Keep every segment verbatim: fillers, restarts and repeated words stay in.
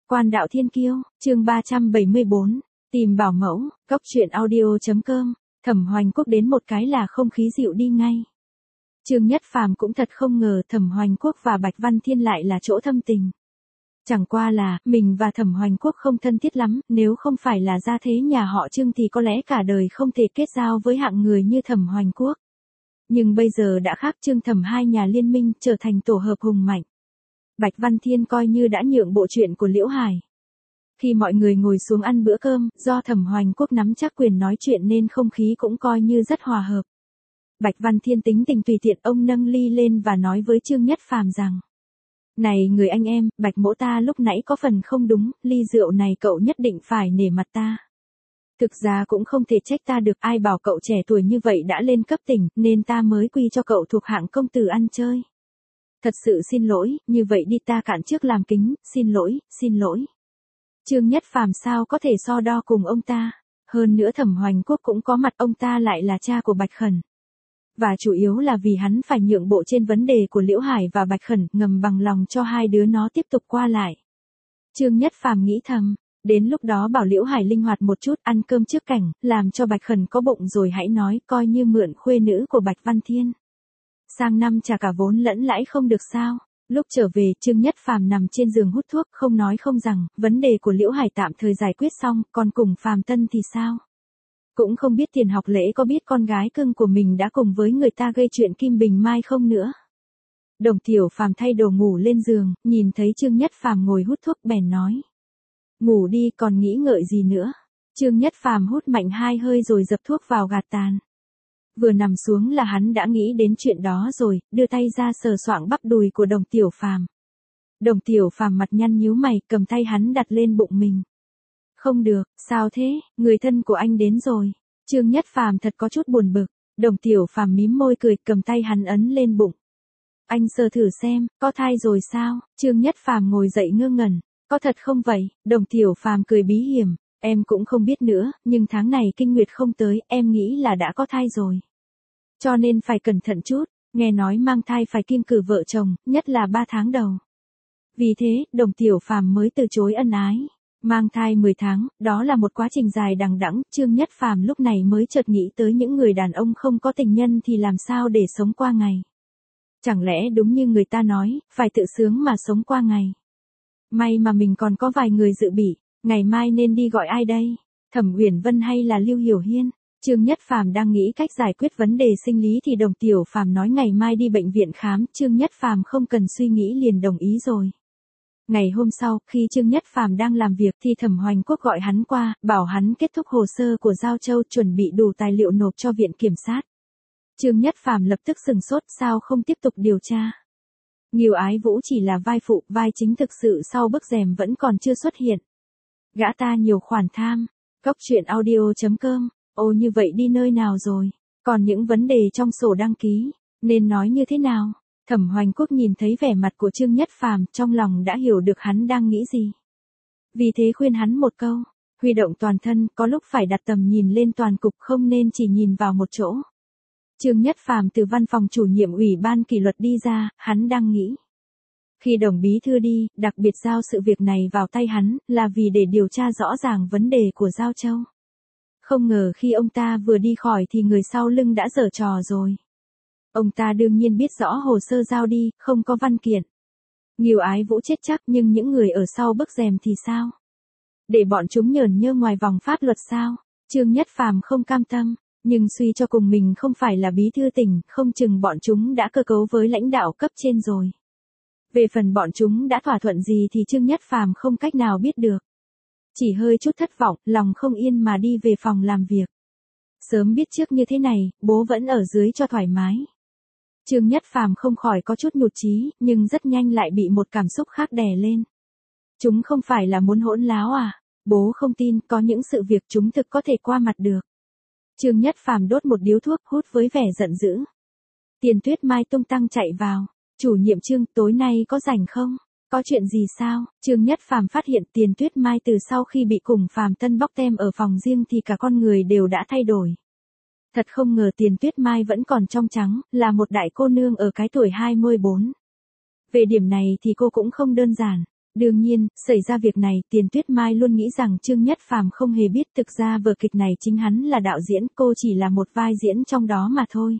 Quan đạo thiên kiêu, chương ba trăm bảy mươi bốn, tìm bảo mẫu, góc truyện audio chấm com, Thẩm Hoành Quốc đến một cái là không khí dịu đi ngay. Trương Nhất Phàm cũng thật không ngờ Thẩm Hoành Quốc và Bạch Văn Thiên lại là chỗ thâm tình. Chẳng qua là, mình và Thẩm Hoành Quốc không thân thiết lắm, nếu không phải là gia thế nhà họ Trương thì có lẽ cả đời không thể kết giao với hạng người như Thẩm Hoành Quốc. Nhưng bây giờ đã khác, Trương Thẩm hai nhà liên minh trở thành tổ hợp hùng mạnh. Bạch Văn Thiên coi như đã nhượng bộ chuyện của Liễu Hải. Khi mọi người ngồi xuống ăn bữa cơm, do Thẩm Hoành Quốc nắm chắc quyền nói chuyện nên không khí cũng coi như rất hòa hợp. Bạch Văn Thiên tính tình tùy tiện, ông nâng ly lên và nói với Trương Nhất Phàm rằng: "Này người anh em, Bạch mỗ ta lúc nãy có phần không đúng, ly rượu này cậu nhất định phải nể mặt ta. Thực ra cũng không thể trách ta được, ai bảo cậu trẻ tuổi như vậy đã lên cấp tỉnh, nên ta mới quy cho cậu thuộc hạng công tử ăn chơi. Thật sự xin lỗi, như vậy đi ta cạn trước làm kính, xin lỗi, xin lỗi." Trương Nhất Phàm sao có thể so đo cùng ông ta, hơn nữa Thẩm Hoành Quốc cũng có mặt, ông ta lại là cha của Bạch Khẩn. Và chủ yếu là vì hắn phải nhượng bộ trên vấn đề của Liễu Hải và Bạch Khẩn, ngầm bằng lòng cho hai đứa nó tiếp tục qua lại. Trương Nhất Phàm nghĩ thầm, đến lúc đó bảo Liễu Hải linh hoạt một chút, ăn cơm trước cảnh, làm cho Bạch Khẩn có bụng rồi hãy nói, coi như mượn khuê nữ của Bạch Văn Thiên. Sang năm trả cả vốn lẫn lãi không được sao? Lúc trở về, Trương Nhất Phàm nằm trên giường hút thuốc, không nói không rằng, vấn đề của Liễu Hải tạm thời giải quyết xong, còn cùng Phàm Tân thì sao? Cũng không biết Tiền Học Lễ có biết con gái cưng của mình đã cùng với người ta gây chuyện Kim Bình Mai không nữa. Đồng Tiểu Phàm thay đồ ngủ lên giường, nhìn thấy Trương Nhất Phàm ngồi hút thuốc bèn nói: "Ngủ đi, còn nghĩ ngợi gì nữa?" Trương Nhất Phàm hút mạnh hai hơi rồi dập thuốc vào gạt tàn. Vừa nằm xuống là hắn đã nghĩ đến chuyện đó rồi, đưa tay ra sờ soạng bắp đùi của Đồng Tiểu Phàm. Đồng Tiểu Phàm mặt nhăn nhíu mày, cầm tay hắn đặt lên bụng mình. "Không được, sao thế, người thân của anh đến rồi." Trương Nhất Phàm thật có chút buồn bực. Đồng Tiểu Phàm mím môi cười, cầm tay hắn ấn lên bụng. "Anh sờ thử xem, có thai rồi sao?" Trương Nhất Phàm ngồi dậy ngơ ngẩn. "Có thật không vậy?" Đồng Tiểu Phàm cười bí hiểm. "Em cũng không biết nữa, nhưng tháng này kinh nguyệt không tới, em nghĩ là đã có thai rồi. Cho nên phải cẩn thận chút, nghe nói mang thai phải kiêng cử vợ chồng, nhất là ba tháng đầu." Vì thế, Đồng Tiểu Phàm mới từ chối ân ái. Mang thai mười tháng, đó là một quá trình dài đằng đẵng, Trương Nhất Phàm lúc này mới chợt nghĩ tới những người đàn ông không có tình nhân thì làm sao để sống qua ngày. Chẳng lẽ đúng như người ta nói, phải tự sướng mà sống qua ngày. May mà mình còn có vài người dự bị, ngày mai nên đi gọi ai đây? Thẩm Uyển Vân hay là Lưu Hiểu Hiên? Trương Nhất Phàm đang nghĩ cách giải quyết vấn đề sinh lý thì Đồng Tiểu Phàm nói ngày mai đi bệnh viện khám, Trương Nhất Phàm không cần suy nghĩ liền đồng ý rồi. Ngày hôm sau, khi Trương Nhất Phàm đang làm việc thì Thẩm Hoành Quốc gọi hắn qua, bảo hắn kết thúc hồ sơ của Giao Châu, chuẩn bị đủ tài liệu nộp cho viện kiểm sát. Trương Nhất Phàm lập tức sừng sốt, sao không tiếp tục điều tra? Ngưu Ái Vũ chỉ là vai phụ, vai chính thực sự sau bức rèm vẫn còn chưa xuất hiện. Gã ta nhiều khoản tham. Góc truyện audio chấm com. Ô như vậy đi nơi nào rồi? Còn những vấn đề trong sổ đăng ký, nên nói như thế nào? Thẩm Hoành Quốc nhìn thấy vẻ mặt của Trương Nhất Phàm, trong lòng đã hiểu được hắn đang nghĩ gì. Vì thế khuyên hắn một câu, huy động toàn thân, có lúc phải đặt tầm nhìn lên toàn cục, không nên chỉ nhìn vào một chỗ. Trương Nhất Phàm từ văn phòng chủ nhiệm ủy ban kỷ luật đi ra, hắn đang nghĩ. Khi Đồng bí thư đi, đặc biệt giao sự việc này vào tay hắn, là vì để điều tra rõ ràng vấn đề của Giao Châu. Không ngờ khi ông ta vừa đi khỏi thì người sau lưng đã giở trò rồi. Ông ta đương nhiên biết rõ hồ sơ giao đi, không có văn kiện. Ngưu Ái Vũ chết chắc, nhưng những người ở sau bức rèm thì sao? Để bọn chúng nhởn nhơ ngoài vòng pháp luật sao? Trương Nhất Phàm không cam tâm, nhưng suy cho cùng mình không phải là bí thư tỉnh, không chừng bọn chúng đã cơ cấu với lãnh đạo cấp trên rồi. Về phần bọn chúng đã thỏa thuận gì thì Trương Nhất Phàm không cách nào biết được. Chỉ hơi chút thất vọng, lòng không yên mà đi về phòng làm việc. Sớm biết trước như thế này, bố vẫn ở dưới cho thoải mái. Trương Nhất Phàm không khỏi có chút nhụt chí, nhưng rất nhanh lại bị một cảm xúc khác đè lên. Chúng không phải là muốn hỗn láo à? Bố không tin, có những sự việc chúng thực có thể qua mặt được. Trương Nhất Phàm đốt một điếu thuốc, hút với vẻ giận dữ. Tiền Tuyết Mai tung tăng chạy vào. "Chủ nhiệm Trương, tối nay có rảnh không? Có chuyện gì sao?" Trương Nhất Phàm phát hiện Tiền Tuyết Mai từ sau khi bị cùng Phàm Tân bóc tem ở phòng riêng thì cả con người đều đã thay đổi. Thật không ngờ Tiền Tuyết Mai vẫn còn trong trắng, là một đại cô nương ở cái tuổi hai mươi bốn. Về điểm này thì cô cũng không đơn giản. Đương nhiên, xảy ra việc này, Tiền Tuyết Mai luôn nghĩ rằng Trương Nhất Phàm không hề biết thực ra vở kịch này chính hắn là đạo diễn, cô chỉ là một vai diễn trong đó mà thôi.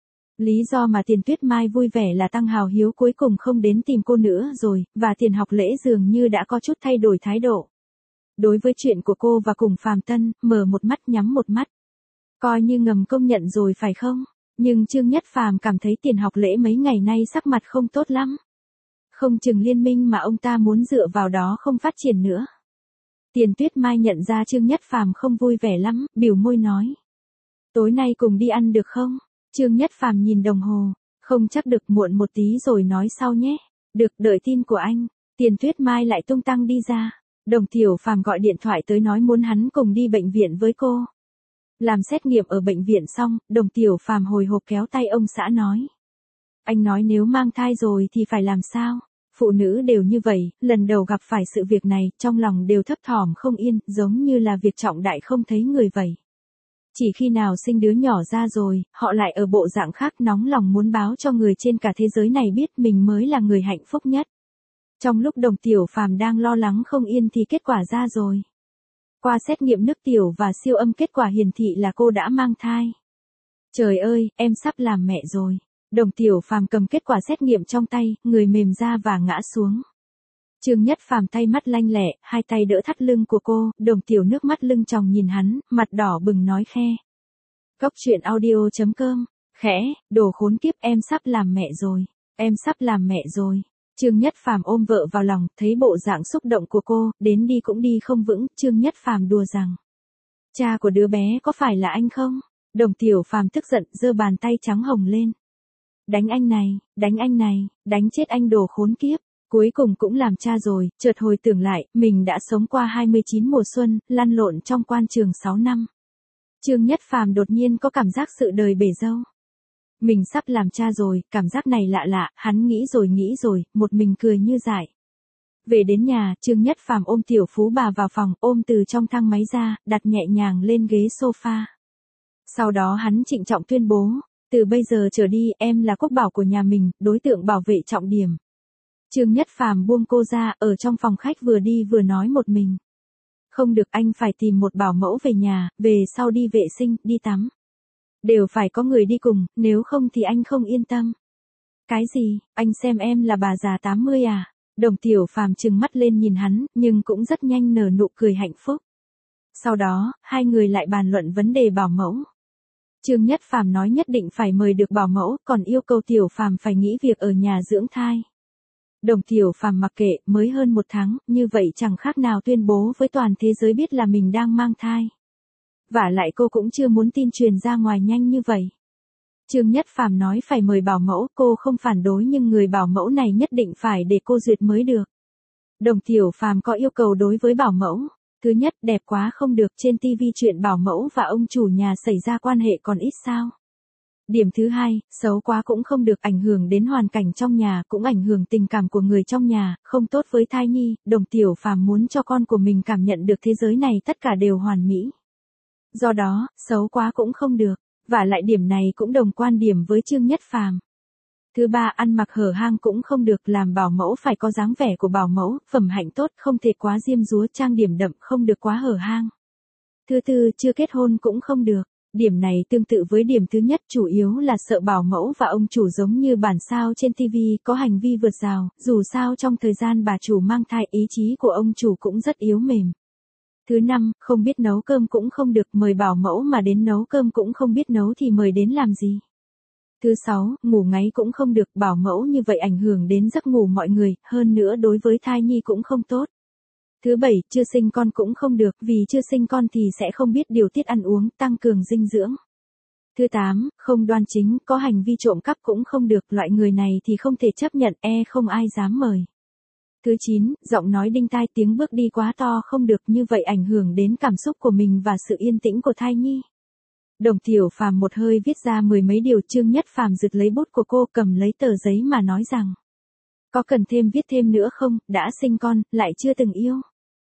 Lý do mà Tiền Tuyết Mai vui vẻ là Tăng Hào Hiếu cuối cùng không đến tìm cô nữa rồi, và Tiền Học Lễ dường như đã có chút thay đổi thái độ. Đối với chuyện của cô và cùng Phàm Tân, mở một mắt nhắm một mắt. Coi như ngầm công nhận rồi phải không? Nhưng Trương Nhất Phàm cảm thấy Tiền Học Lễ mấy ngày nay sắc mặt không tốt lắm. Không chừng liên minh mà ông ta muốn dựa vào đó không phát triển nữa. Tiền Tuyết Mai nhận ra Trương Nhất Phàm không vui vẻ lắm, bĩu môi nói. Tối nay cùng đi ăn được không? Trương Nhất Phàm nhìn đồng hồ, không chắc được, muộn một tí rồi nói sau nhé. Được, đợi tin của anh. Tiền Tuyết Mai lại tung tăng đi ra. Đồng Tiểu Phàm gọi điện thoại tới nói muốn hắn cùng đi bệnh viện với cô. Làm xét nghiệm ở bệnh viện xong, Đồng Tiểu Phàm hồi hộp kéo tay ông xã nói. Anh nói nếu mang thai rồi thì phải làm sao? Phụ nữ đều như vậy, lần đầu gặp phải sự việc này, trong lòng đều thấp thỏm không yên, giống như là việc trọng đại không thấy người vậy. Chỉ khi nào sinh đứa nhỏ ra rồi, họ lại ở bộ dạng khác, nóng lòng muốn báo cho người trên cả thế giới này biết mình mới là người hạnh phúc nhất. Trong lúc Đồng Tiểu Phàm đang lo lắng không yên thì kết quả ra rồi. Qua xét nghiệm nước tiểu và siêu âm, kết quả hiển thị là cô đã mang thai. Trời ơi, em sắp làm mẹ rồi. Đồng Tiểu Phàm cầm kết quả xét nghiệm trong tay, người mềm ra và ngã xuống. Trương Nhất Phàm tay mắt lanh lẹ, hai tay đỡ thắt lưng của cô, Đồng Tiểu nước mắt lưng tròng nhìn hắn, mặt đỏ bừng nói khe. Cốc truyện audio chấm com, khẽ, đồ khốn kiếp, em sắp làm mẹ rồi, em sắp làm mẹ rồi. Trương Nhất Phàm ôm vợ vào lòng, thấy bộ dạng xúc động của cô, đến đi cũng đi không vững, Trương Nhất Phàm đùa rằng. Cha của đứa bé có phải là anh không? Đồng Tiểu Phàm tức giận, giơ bàn tay trắng hồng lên. Đánh anh này, đánh anh này, đánh chết anh đồ khốn kiếp. Cuối cùng cũng làm cha rồi, chợt hồi tưởng lại, mình đã sống qua hai mươi chín mùa xuân, lăn lộn trong quan trường sáu năm. Trương Nhất Phàm đột nhiên có cảm giác sự đời bể dâu. Mình sắp làm cha rồi, cảm giác này lạ lạ, hắn nghĩ rồi nghĩ rồi, một mình cười như dại. Về đến nhà, Trương Nhất Phàm ôm Tiểu Phú Bà vào phòng, ôm từ trong thang máy ra, đặt nhẹ nhàng lên ghế sofa. Sau đó hắn trịnh trọng tuyên bố, từ bây giờ trở đi, em là quốc bảo của nhà mình, đối tượng bảo vệ trọng điểm. Trương Nhất Phàm buông cô ra, ở trong phòng khách vừa đi vừa nói một mình. Không được, anh phải tìm một bảo mẫu về nhà, về sau đi vệ sinh, đi tắm. Đều phải có người đi cùng, nếu không thì anh không yên tâm. Cái gì, anh xem em là bà già tám mươi à? Đồng Tiểu Phàm trừng mắt lên nhìn hắn, nhưng cũng rất nhanh nở nụ cười hạnh phúc. Sau đó, hai người lại bàn luận vấn đề bảo mẫu. Trương Nhất Phàm nói nhất định phải mời được bảo mẫu, còn yêu cầu Tiểu Phàm phải nghỉ việc ở nhà dưỡng thai. Đồng Tiểu Phàm mặc kệ, mới hơn một tháng, như vậy chẳng khác nào tuyên bố với toàn thế giới biết là mình đang mang thai. Vả lại cô cũng chưa muốn tin truyền ra ngoài nhanh như vậy. Trương Nhất Phàm nói phải mời bảo mẫu, cô không phản đối nhưng người bảo mẫu này nhất định phải để cô duyệt mới được. Đồng Tiểu Phàm có yêu cầu đối với bảo mẫu. Thứ nhất, đẹp quá không được, trên tivi chuyện bảo mẫu và ông chủ nhà xảy ra quan hệ còn ít sao. Điểm thứ hai, xấu quá cũng không được, ảnh hưởng đến hoàn cảnh trong nhà, cũng ảnh hưởng tình cảm của người trong nhà, không tốt với thai nhi. Đồng Tiểu Phàm muốn cho con của mình cảm nhận được thế giới này tất cả đều hoàn mỹ. Do đó, xấu quá cũng không được, và lại điểm này cũng đồng quan điểm với Trương Nhất Phàm. Thứ ba, ăn mặc hở hang cũng không được, làm bảo mẫu phải có dáng vẻ của bảo mẫu, phẩm hạnh tốt, không thể quá diêm dúa, trang điểm đậm, không được quá hở hang. Thứ tư, chưa kết hôn cũng không được. Điểm này tương tự với điểm thứ nhất, chủ yếu là sợ bảo mẫu và ông chủ giống như bản sao trên tivi, có hành vi vượt rào, dù sao trong thời gian bà chủ mang thai, ý chí của ông chủ cũng rất yếu mềm. Thứ năm, không biết nấu cơm cũng không được, mời bảo mẫu mà đến nấu cơm cũng không biết nấu thì mời đến làm gì. Thứ sáu, ngủ ngáy cũng không được, bảo mẫu như vậy ảnh hưởng đến giấc ngủ mọi người, hơn nữa đối với thai nhi cũng không tốt. Thứ bảy, chưa sinh con cũng không được, vì chưa sinh con thì sẽ không biết điều tiết ăn uống, tăng cường dinh dưỡng. Thứ tám, không đoan chính, có hành vi trộm cắp cũng không được, loại người này thì không thể chấp nhận, e không ai dám mời. Thứ chín, giọng nói đinh tai, tiếng bước đi quá to không được, như vậy ảnh hưởng đến cảm xúc của mình và sự yên tĩnh của thai nhi. Đồng Tiểu Phàm một hơi viết ra mười mấy điều. Trương Nhất Phàm giật lấy bút của cô, cầm lấy tờ giấy mà nói rằng. Có cần thêm viết thêm nữa không, đã sinh con, lại chưa từng yêu.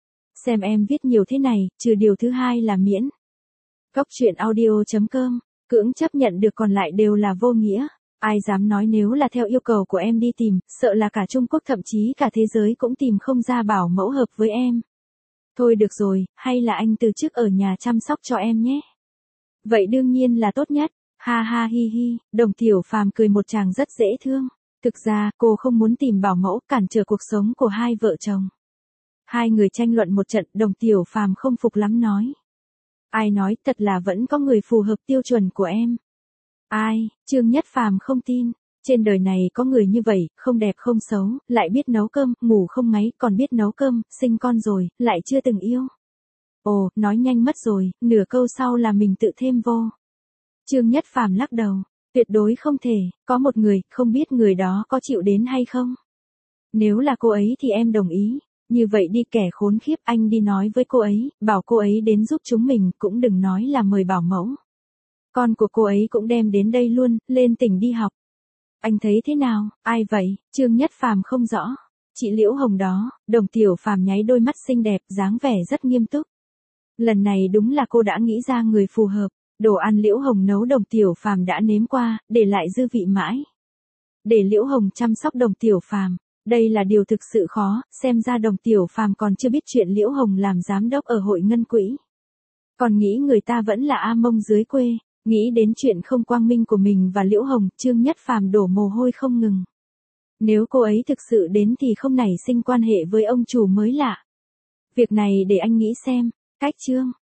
Xem em viết nhiều thế này, trừ điều thứ hai là miễn. Cốc truyện audio chấm com, cưỡng chấp nhận được còn lại đều là vô nghĩa. Ai dám nói nếu là theo yêu cầu của em đi tìm, sợ là cả Trung Quốc thậm chí cả thế giới cũng tìm không ra bảo mẫu hợp với em. Thôi được rồi, hay là anh từ chức ở nhà chăm sóc cho em nhé. Vậy đương nhiên là tốt nhất. Ha ha hi hi, Đồng Tiểu Phàm cười một tràng rất dễ thương. Thực ra, cô không muốn tìm bảo mẫu cản trở cuộc sống của hai vợ chồng. Hai người tranh luận một trận, Đồng Tiểu Phàm không phục lắm nói. Ai nói, thật là vẫn có người phù hợp tiêu chuẩn của em. Ai, Trương Nhất Phàm không tin. Trên đời này có người như vậy, không đẹp không xấu, lại biết nấu cơm, ngủ không ngáy, còn biết nấu cơm, sinh con rồi, lại chưa từng yêu. Ồ, nói nhanh mất rồi, nửa câu sau là mình tự thêm vô. Trương Nhất Phàm lắc đầu, tuyệt đối không thể, có một người, không biết người đó có chịu đến hay không. Nếu là cô ấy thì em đồng ý, như vậy đi kẻ khốn khiếp, anh đi nói với cô ấy, bảo cô ấy đến giúp chúng mình, cũng đừng nói là mời bảo mẫu. Con của cô ấy cũng đem đến đây luôn, lên tỉnh đi học. Anh thấy thế nào, ai vậy? Trương Nhất Phàm không rõ. Chị Liễu Hồng đó, Đồng Tiểu Phàm nháy đôi mắt xinh đẹp, dáng vẻ rất nghiêm túc. Lần này đúng là cô đã nghĩ ra người phù hợp. Đồ ăn Liễu Hồng nấu Đồng Tiểu Phàm đã nếm qua, để lại dư vị mãi. Để Liễu Hồng chăm sóc Đồng Tiểu Phàm, đây là điều thực sự khó, xem ra Đồng Tiểu Phàm còn chưa biết chuyện Liễu Hồng làm giám đốc ở hội ngân quỹ. Còn nghĩ người ta vẫn là A Mông dưới quê, nghĩ đến chuyện không quang minh của mình và Liễu Hồng, Trương Nhất Phàm đổ mồ hôi không ngừng. Nếu cô ấy thực sự đến thì không nảy sinh quan hệ với ông chủ mới lạ. Việc này để anh nghĩ xem, cách Trương